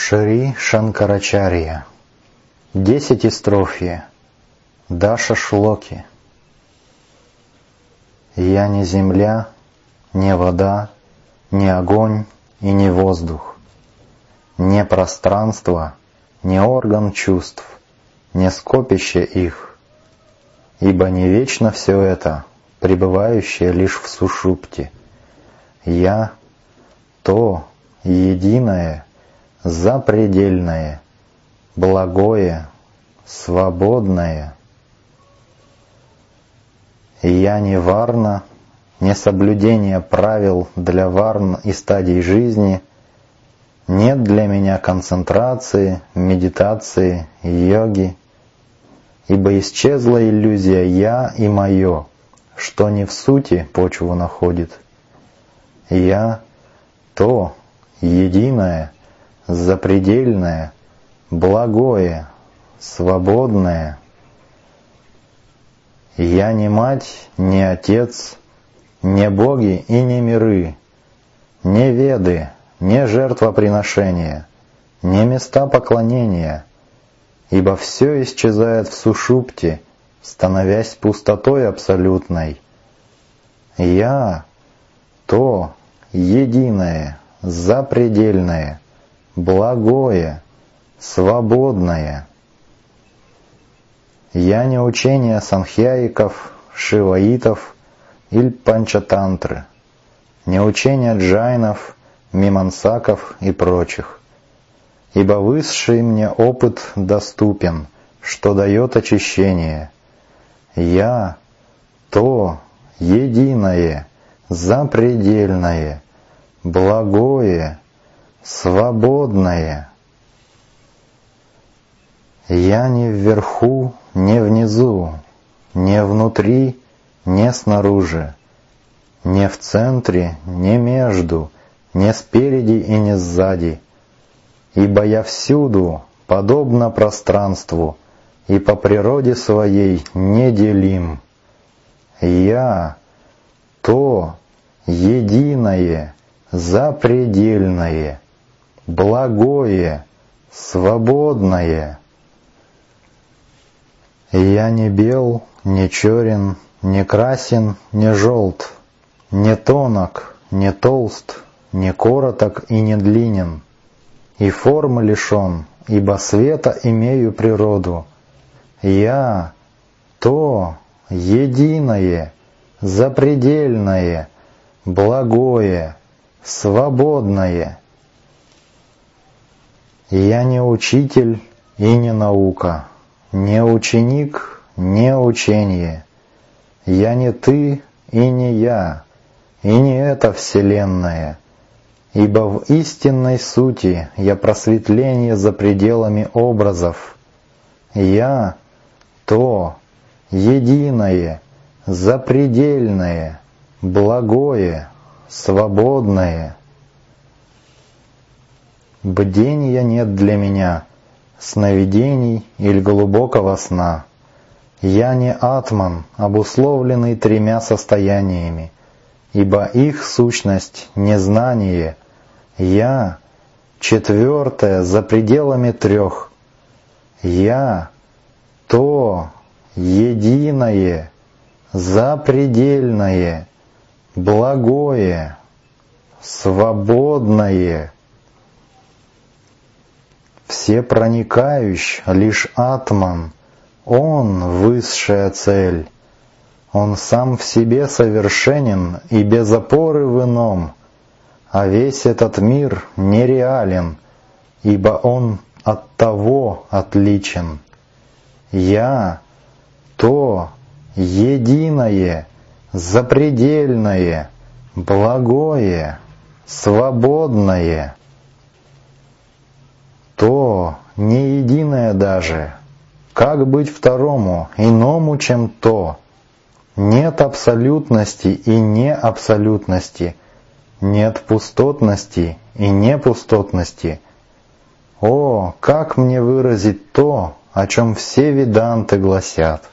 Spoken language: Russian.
Шри Шанкарачарья. 10 Даша Шлоки. Я не земля, не вода, не огонь и не воздух, не пространство, не орган чувств, не скопище их, ибо не вечно все это, пребывающее лишь в сушупте. Я — то единое, запредельное, благое, свободное. Я не варна, не соблюдение правил для варн и стадий жизни, нет для меня концентрации, медитации, йоги, ибо исчезла иллюзия «я» и «моё», что не в сути почву находит. Я — то единое, запредельное, благое, свободное. Я не мать, не отец, не боги и не миры, не веды, не жертвоприношения, не места поклонения, ибо все исчезает в сушупте, становясь пустотой абсолютной. Я — то единое, запредельное, благое, свободное. Я не учение санхьяиков, шиваитов или панчатантры, не учение джайнов, мимансаков и прочих, ибо высший мне опыт доступен, что дает очищение. Я — то единое, запредельное, благое, свободное. Я не вверху, не внизу, не внутри, не снаружи, не в центре, не между, не спереди и не сзади, ибо я всюду, подобно пространству, и по природе своей неделим. Я — то единое, запредельное, благое, свободное. Я не бел, не черен, не красен, не желт, не тонок, не толст, не короток и не длинен, и формы лишен, ибо света имею природу. Я — то единое, запредельное, благое, свободное. Я не учитель и не наука, не ученик, не учение. Я не ты и не я, и не эта вселенная, ибо в истинной сути я просветление за пределами образов. Я — то единое, запредельное, благое, свободное. Бдения нет для меня, сновидений или глубокого сна. Я не атман, обусловленный 3 состояниями, ибо их сущность — незнание. Я — 4 за пределами 3. Я — то единое, запредельное, благое, свободное. Всепроникающий лишь атман, он — высшая цель. Он сам в себе совершенен и без опоры в ином, а весь этот мир нереален, ибо он от того отличен. Я — то единое, запредельное, благое, свободное. То не единое даже. Как быть второму, иному, чем то? Нет абсолютности и неабсолютности, нет пустотности и непустотности. О, как мне выразить то, о чем все веданты гласят?